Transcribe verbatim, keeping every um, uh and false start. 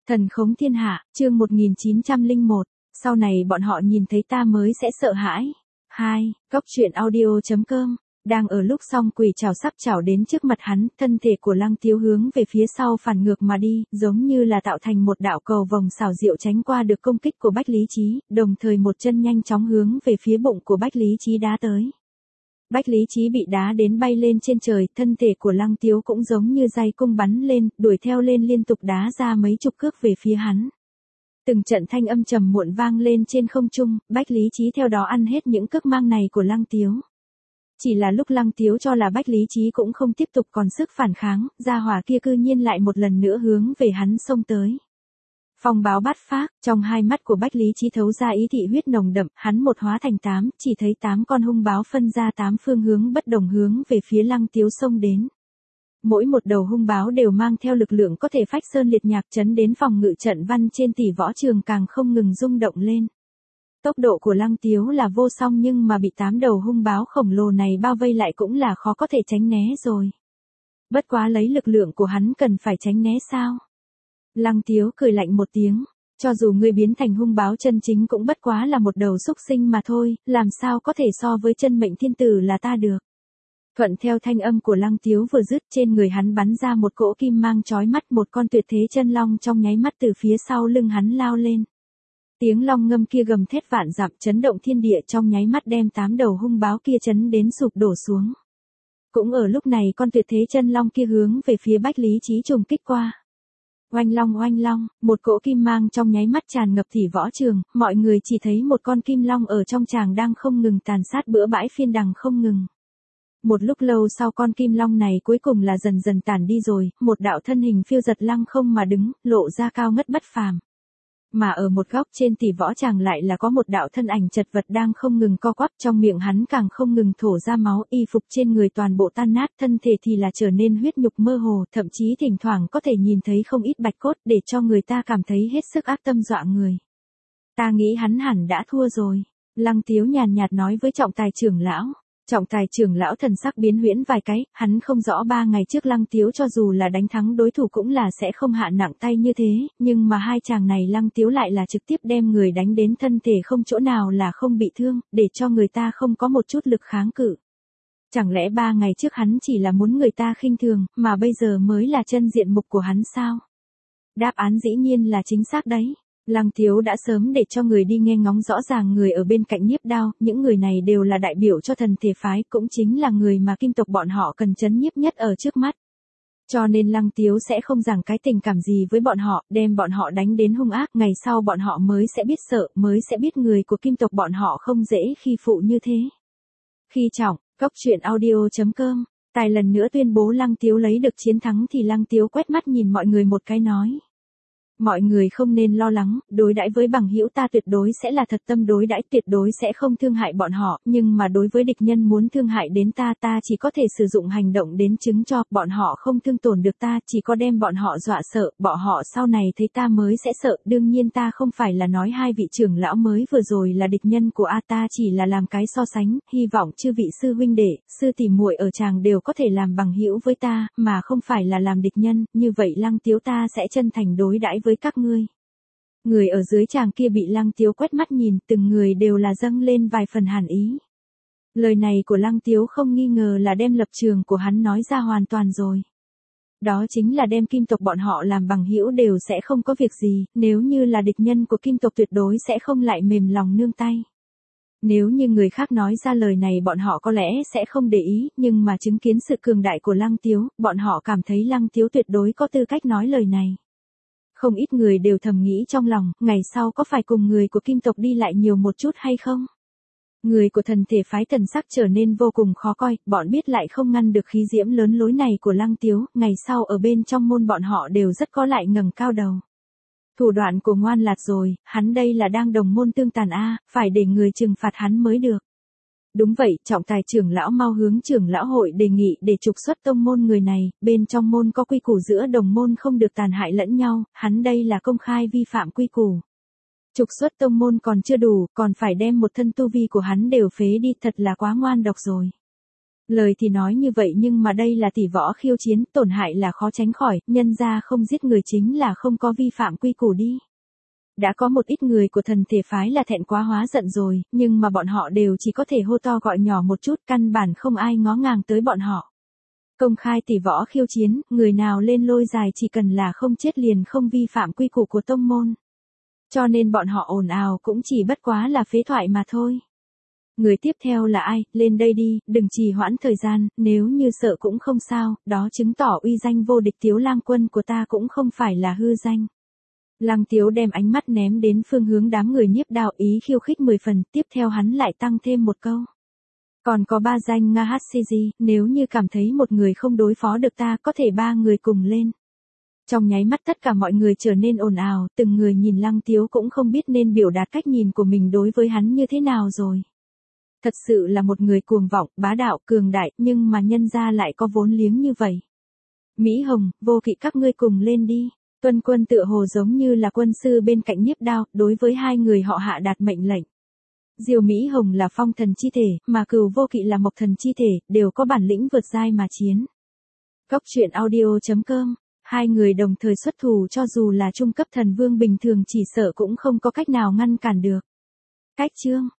Thần khống thiên hạ, chương một nghìn chín trăm lẻ một, sau này bọn họ nhìn thấy ta mới sẽ sợ hãi. hai. Góc truyện audio chấm com, đang ở lúc song quỷ chảo sắp chảo đến trước mặt hắn, thân thể của Lăng Tiếu hướng về phía sau phản ngược mà đi, giống như là tạo thành một đạo cầu vòng xảo diệu tránh qua được công kích của Bách Lý Trí, đồng thời một chân nhanh chóng hướng về phía bụng của Bách Lý Trí đá tới. Bách Lý Trí bị đá đến bay lên trên trời, thân thể của Lăng Tiếu cũng giống như dây cung bắn lên, đuổi theo lên liên tục đá ra mấy chục cước về phía hắn. Từng trận thanh âm trầm muộn vang lên trên không trung, Bách Lý Trí theo đó ăn hết những cước mang này của Lăng Tiếu. Chỉ là lúc Lăng Tiếu cho là Bách Lý Trí cũng không tiếp tục còn sức phản kháng, gia hỏa kia cư nhiên lại một lần nữa hướng về hắn xông tới. Phong báo bát phác, trong hai mắt của Bách Lý Trí thấu ra ý thị huyết nồng đậm, hắn một hóa thành tám, chỉ thấy tám con hung báo phân ra tám phương hướng bất đồng hướng về phía Lăng Tiếu xông đến. Mỗi một đầu hung báo đều mang theo lực lượng có thể phách sơn liệt nhạc chấn đến phòng ngự trận văn trên tỷ võ trường càng không ngừng rung động lên. Tốc độ của Lăng Tiếu là vô song nhưng mà bị tám đầu hung báo khổng lồ này bao vây lại cũng là khó có thể tránh né rồi. Bất quá lấy lực lượng của hắn cần phải tránh né sao? Lăng Tiếu cười lạnh một tiếng, cho dù ngươi biến thành hung báo chân chính cũng bất quá là một đầu xúc sinh mà thôi, làm sao có thể so với chân mệnh thiên tử là ta được. Thuận theo thanh âm của Lăng Tiếu vừa dứt, trên người hắn bắn ra một cỗ kim mang chói mắt, một con tuyệt thế chân long trong nháy mắt từ phía sau lưng hắn lao lên. Tiếng long ngâm kia gầm thét vạn dặm chấn động thiên địa, trong nháy mắt đem tám đầu hung báo kia chấn đến sụp đổ xuống. Cũng ở lúc này con tuyệt thế chân long kia hướng về phía Bách Lý Trí trùng kích qua. Oanh long oanh long, một cỗ kim mang trong nháy mắt tràn ngập tỷ võ trường, mọi người chỉ thấy một con kim long ở trong tràng đang không ngừng tàn sát bữa bãi phiên đằng không ngừng. Một lúc lâu sau con kim long này cuối cùng là dần dần tản đi rồi, một đạo thân hình phiêu giật lăng không mà đứng, lộ ra cao ngất bất phàm. Mà ở một góc trên tỷ võ tràng lại là có một đạo thân ảnh chật vật đang không ngừng co quắp, trong miệng hắn càng không ngừng thổ ra máu, y phục trên người toàn bộ tan nát, thân thể thì là trở nên huyết nhục mơ hồ, thậm chí thỉnh thoảng có thể nhìn thấy không ít bạch cốt để cho người ta cảm thấy hết sức ác tâm dọa người. Ta nghĩ hắn hẳn đã thua rồi. Lăng Tiếu nhàn nhạt nói với trọng tài trưởng lão. Trọng tài trưởng lão thần sắc biến huyễn vài cái, hắn không rõ ba ngày trước Lăng Tiếu cho dù là đánh thắng đối thủ cũng là sẽ không hạ nặng tay như thế, nhưng mà hai chàng này Lăng Tiếu lại là trực tiếp đem người đánh đến thân thể không chỗ nào là không bị thương, để cho người ta không có một chút lực kháng cự. Chẳng lẽ ba ngày trước hắn chỉ là muốn người ta khinh thường, mà bây giờ mới là chân diện mục của hắn sao? Đáp án dĩ nhiên là chính xác đấy. Lăng Tiếu đã sớm để cho người đi nghe ngóng rõ ràng người ở bên cạnh nhiếp đao, những người này đều là đại biểu cho thần thể phái, cũng chính là người mà kim tộc bọn họ cần trấn nhiếp nhất ở trước mắt. Cho nên Lăng Tiếu sẽ không giảng cái tình cảm gì với bọn họ, đem bọn họ đánh đến hung ác, ngày sau bọn họ mới sẽ biết sợ, mới sẽ biết người của kim tộc bọn họ không dễ khi phụ như thế. Khi trọng, góc truyện audio chấm com, tài lần nữa tuyên bố Lăng Tiếu lấy được chiến thắng thì Lăng Tiếu quét mắt nhìn mọi người một cái nói. Mọi người không nên lo lắng, đối đãi với bằng hữu ta tuyệt đối sẽ là thật tâm đối đãi, tuyệt đối sẽ không thương hại bọn họ, nhưng mà đối với địch nhân muốn thương hại đến ta ta chỉ có thể sử dụng hành động đến chứng cho, bọn họ không thương tổn được ta, chỉ có đem bọn họ dọa sợ, bọn họ sau này thấy ta mới sẽ sợ, đương nhiên ta không phải là nói hai vị trưởng lão mới vừa rồi là địch nhân của A, ta chỉ là làm cái so sánh, hy vọng chư vị sư huynh đệ, sư tỷ muội ở tràng đều có thể làm bằng hữu với ta, mà không phải là làm địch nhân, như vậy Lăng Tiếu ta sẽ chân thành đối đãi với các ngươi. Người ở dưới tràng kia bị Lăng Tiếu quét mắt nhìn, từng người đều là dâng lên vài phần hàn ý. Lời này của Lăng Tiếu không nghi ngờ là đem lập trường của hắn nói ra hoàn toàn rồi. Đó chính là đem kim tộc bọn họ làm bằng hữu đều sẽ không có việc gì, nếu như là địch nhân của kim tộc tuyệt đối sẽ không lại mềm lòng nương tay. Nếu như người khác nói ra lời này bọn họ có lẽ sẽ không để ý, nhưng mà chứng kiến sự cường đại của Lăng Tiếu, bọn họ cảm thấy Lăng Tiếu tuyệt đối có tư cách nói lời này. Không ít người đều thầm nghĩ trong lòng, ngày sau có phải cùng người của kim tộc đi lại nhiều một chút hay không? Người của thần thể phái thần sắc trở nên vô cùng khó coi, bọn biết lại không ngăn được khí diễm lớn lối này của Lăng Tiếu, ngày sau ở bên trong môn bọn họ đều rất có lại ngẩng cao đầu. Thủ đoạn của ngoan lạt rồi, hắn đây là đang đồng môn tương tàn a, phải để người trừng phạt hắn mới được. Đúng vậy, trọng tài trưởng lão mau hướng trưởng lão hội đề nghị để trục xuất tông môn người này, bên trong môn có quy củ giữa đồng môn không được tàn hại lẫn nhau, hắn đây là công khai vi phạm quy củ. Trục xuất tông môn còn chưa đủ, còn phải đem một thân tu vi của hắn đều phế đi, thật là quá ngoan độc rồi. Lời thì nói như vậy nhưng mà đây là tỷ võ khiêu chiến, tổn hại là khó tránh khỏi, nhân ra không giết người chính là không có vi phạm quy củ đi. Đã có một ít người của thần thể phái là thẹn quá hóa giận rồi, nhưng mà bọn họ đều chỉ có thể hô to gọi nhỏ một chút, căn bản không ai ngó ngàng tới bọn họ. Công khai tỷ võ khiêu chiến, người nào lên lôi dài chỉ cần là không chết liền không vi phạm quy củ của tông môn. Cho nên bọn họ ồn ào cũng chỉ bất quá là phế thoại mà thôi. Người tiếp theo là ai, lên đây đi, đừng trì hoãn thời gian, nếu như sợ cũng không sao, đó chứng tỏ uy danh vô địch Tiếu Lang Quân của ta cũng không phải là hư danh. Lăng Tiếu đem ánh mắt ném đến phương hướng đám người nhiếp đạo, ý khiêu khích mười phần, tiếp theo hắn lại tăng thêm một câu. Còn có ba danh Nga hát xê giê, nếu như cảm thấy một người không đối phó được ta có thể ba người cùng lên. Trong nháy mắt tất cả mọi người trở nên ồn ào, từng người nhìn Lăng Tiếu cũng không biết nên biểu đạt cách nhìn của mình đối với hắn như thế nào rồi. Thật sự là một người cuồng vọng, bá đạo, cường đại, nhưng mà nhân ra lại có vốn liếng như vậy. Mỹ Hồng, Vô Kỵ các ngươi cùng lên đi. Tuân Quân tựa hồ giống như là quân sư bên cạnh Nhiếp Đao, đối với hai người họ hạ đạt mệnh lệnh. Diều Mỹ Hồng là phong thần chi thể, mà Cừu Vô Kỵ là mộc thần chi thể, đều có bản lĩnh vượt giai mà chiến. Cốc truyện audio chấm com, hai người đồng thời xuất thủ cho dù là trung cấp thần vương bình thường chỉ sợ cũng không có cách nào ngăn cản được. Cách chương